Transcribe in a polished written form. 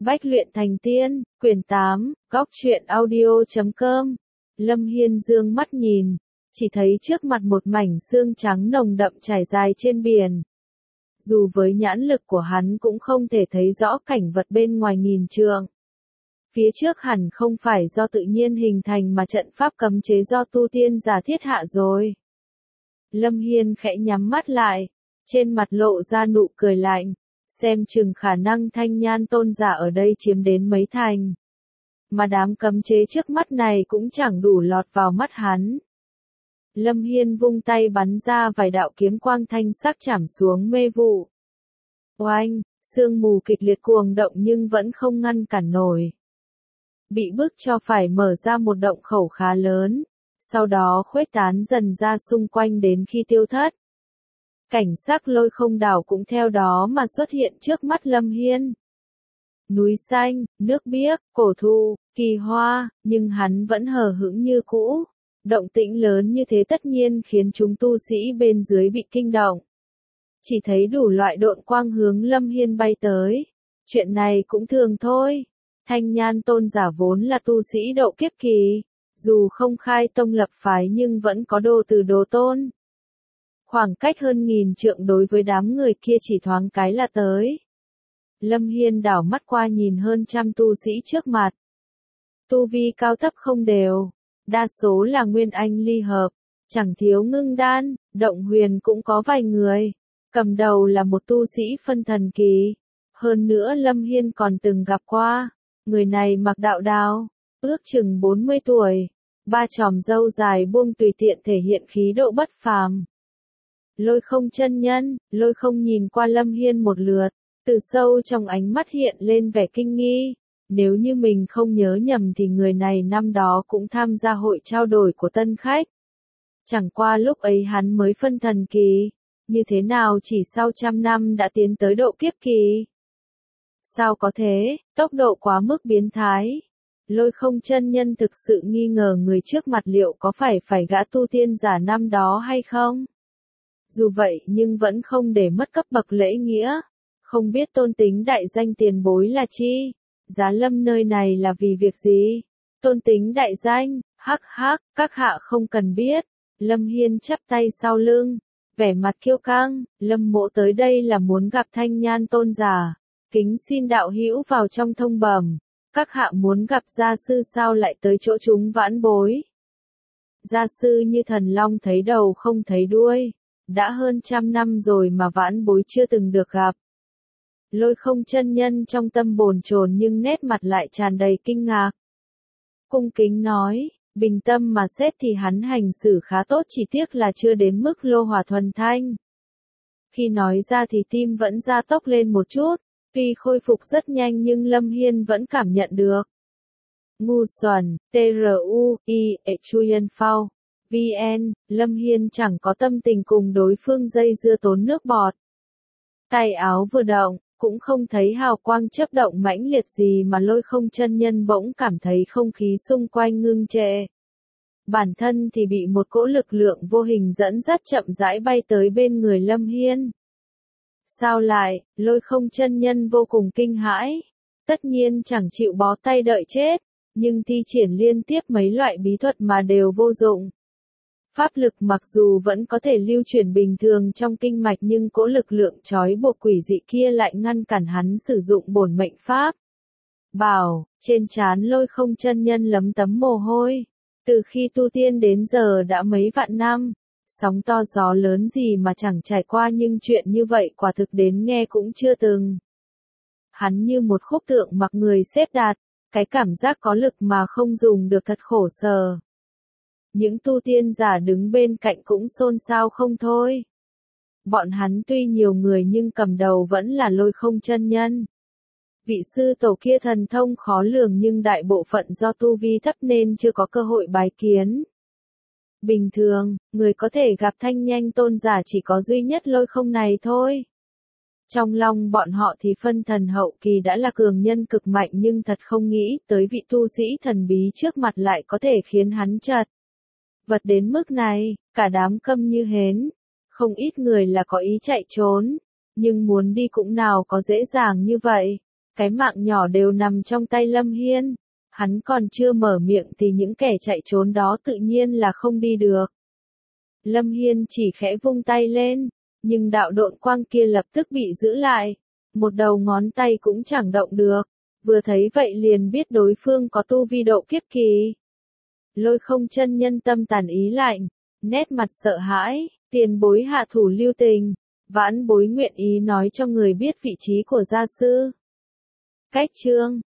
Bách luyện thành tiên, quyển 8, góc truyện audio.com. Lâm Hiên dương mắt nhìn, chỉ thấy trước mặt một mảnh sương trắng nồng đậm trải dài trên biển. Dù với nhãn lực của hắn cũng không thể thấy rõ cảnh vật bên ngoài nghìn trượng. Phía trước hẳn không phải do tự nhiên hình thành mà trận pháp cấm chế do tu tiên giả thiết hạ rồi. Lâm Hiên khẽ nhắm mắt lại, trên mặt lộ ra nụ cười lạnh, xem chừng khả năng thanh nhan tôn giả ở đây chiếm đến mấy thành. Mà đám cấm chế trước mắt này cũng chẳng đủ lọt vào mắt hắn. Lâm Hiên vung tay bắn ra vài đạo kiếm quang thanh sắc chảm xuống mê vụ. Oanh, sương mù kịch liệt cuồng động nhưng vẫn không ngăn cản nổi. Bị bức cho phải mở ra một động khẩu khá lớn, sau đó khuếch tán dần ra xung quanh đến khi tiêu thất. Cảnh sắc Lôi Không Đảo cũng theo đó mà xuất hiện trước mắt Lâm Hiên. Núi xanh, nước biếc, cổ thụ, kỳ hoa, nhưng hắn vẫn hờ hững như cũ. Động tĩnh lớn như thế tất nhiên khiến chúng tu sĩ bên dưới bị kinh động. Chỉ thấy đủ loại độn quang hướng Lâm Hiên bay tới. Chuyện này cũng thường thôi. Thanh Nhan tôn giả vốn là tu sĩ độ kiếp kỳ. Dù không khai tông lập phái nhưng vẫn có đồ từ đồ tôn. Khoảng cách hơn 1000 trượng đối với đám người kia chỉ thoáng cái là tới. Lâm Hiên đảo mắt qua nhìn hơn trăm tu sĩ trước mặt. Tu vi cao thấp không đều, đa số là nguyên anh ly hợp, chẳng thiếu ngưng đan, động huyền cũng có vài người. Cầm đầu là một tu sĩ phân thần kỳ. Hơn nữa Lâm Hiên còn từng gặp qua. Người này mặc đạo bào, ước chừng 40 tuổi. Ba chòm râu dài buông tùy tiện thể hiện khí độ bất phàm. Lôi Không chân nhân, Lôi Không nhìn qua Lâm Hiên một lượt, từ sâu trong ánh mắt hiện lên vẻ kinh nghi. Nếu như mình không nhớ nhầm thì người này năm đó cũng tham gia hội trao đổi của tân khách. Chẳng qua lúc ấy hắn mới phân thần kỳ, như thế nào chỉ sau 100 năm đã tiến tới độ kiếp kỳ. Sao có thế, tốc độ quá mức biến thái. Lôi Không chân nhân thực sự nghi ngờ người trước mặt liệu có phải gã tu tiên giả năm đó hay không. Dù vậy nhưng vẫn không để mất cấp bậc lễ nghĩa. Không biết tôn tính đại danh tiền bối là chi? Giá lâm nơi này là vì việc gì? Tôn tính đại danh, hắc, các hạ không cần biết. Lâm Hiên chắp tay sau lưng, vẻ mặt kiêu căng. Lâm mỗ tới đây là muốn gặp Thanh Nhan tôn giả. Kính xin đạo hữu vào trong thông bẩm. Các hạ muốn gặp gia sư sao lại tới chỗ chúng vãn bối? Gia sư như thần long thấy đầu không thấy đuôi. Đã hơn 100 năm rồi mà vãn bối chưa từng được gặp. Lôi Không chân nhân trong tâm bồn chồn nhưng nét mặt lại tràn đầy kinh ngạc. Cung kính nói, bình tâm mà xét thì hắn hành xử khá tốt, chỉ tiếc là chưa đến mức lô hỏa thuần thanh. Khi nói ra thì tim vẫn gia tốc lên một chút, tuy khôi phục rất nhanh nhưng Lâm Hiên vẫn cảm nhận được. Ngu xuẩn, TRUI, Chuyen Phao, VN, Lâm Hiên chẳng có tâm tình cùng đối phương dây dưa tốn nước bọt. Tay áo vừa động, cũng không thấy hào quang chớp động mãnh liệt gì mà Lôi Không chân nhân bỗng cảm thấy không khí xung quanh ngưng trệ. Bản thân thì bị một cỗ lực lượng vô hình dẫn dắt chậm rãi bay tới bên người Lâm Hiên. Sao lại, Lôi Không chân nhân vô cùng kinh hãi. Tất nhiên chẳng chịu bó tay đợi chết, nhưng thi triển liên tiếp mấy loại bí thuật mà đều vô dụng. Pháp lực mặc dù vẫn có thể lưu chuyển bình thường trong kinh mạch nhưng cỗ lực lượng trói buộc quỷ dị kia lại ngăn cản hắn sử dụng bổn mệnh pháp. Bảo, trên trán Lôi Không chân nhân lấm tấm mồ hôi. Từ khi tu tiên đến giờ đã mấy vạn năm, sóng to gió lớn gì mà chẳng trải qua nhưng chuyện như vậy quả thực đến nghe cũng chưa từng. Hắn như một khúc tượng mặc người xếp đặt, cái cảm giác có lực mà không dùng được thật khổ sở. Những tu tiên giả đứng bên cạnh cũng xôn xao không thôi. Bọn hắn tuy nhiều người nhưng cầm đầu vẫn là Lôi Không chân nhân. Vị sư tổ kia thần thông khó lường nhưng đại bộ phận do tu vi thấp nên chưa có cơ hội bái kiến. Bình thường, người có thể gặp Thanh Nhan tôn giả chỉ có duy nhất Lôi Không này thôi. Trong lòng bọn họ thì phân thần hậu kỳ đã là cường nhân cực mạnh nhưng thật không nghĩ tới vị tu sĩ thần bí trước mặt lại có thể khiến hắn chật vật đến mức này, cả đám câm như hến. Không ít người là có ý chạy trốn, nhưng muốn đi cũng nào có dễ dàng như vậy. Cái mạng nhỏ đều nằm trong tay Lâm Hiên. Hắn còn chưa mở miệng thì những kẻ chạy trốn đó tự nhiên là không đi được. Lâm Hiên chỉ khẽ vung tay lên, nhưng đạo độn quang kia lập tức bị giữ lại. Một đầu ngón tay cũng chẳng động được. Vừa thấy vậy liền biết đối phương có tu vi độ kiếp kỳ. Lôi Không chân nhân tâm tàn ý lạnh, nét mặt sợ hãi, tiền bối hạ thủ lưu tình, vãn bối nguyện ý nói cho người biết vị trí của gia sư. Cách chương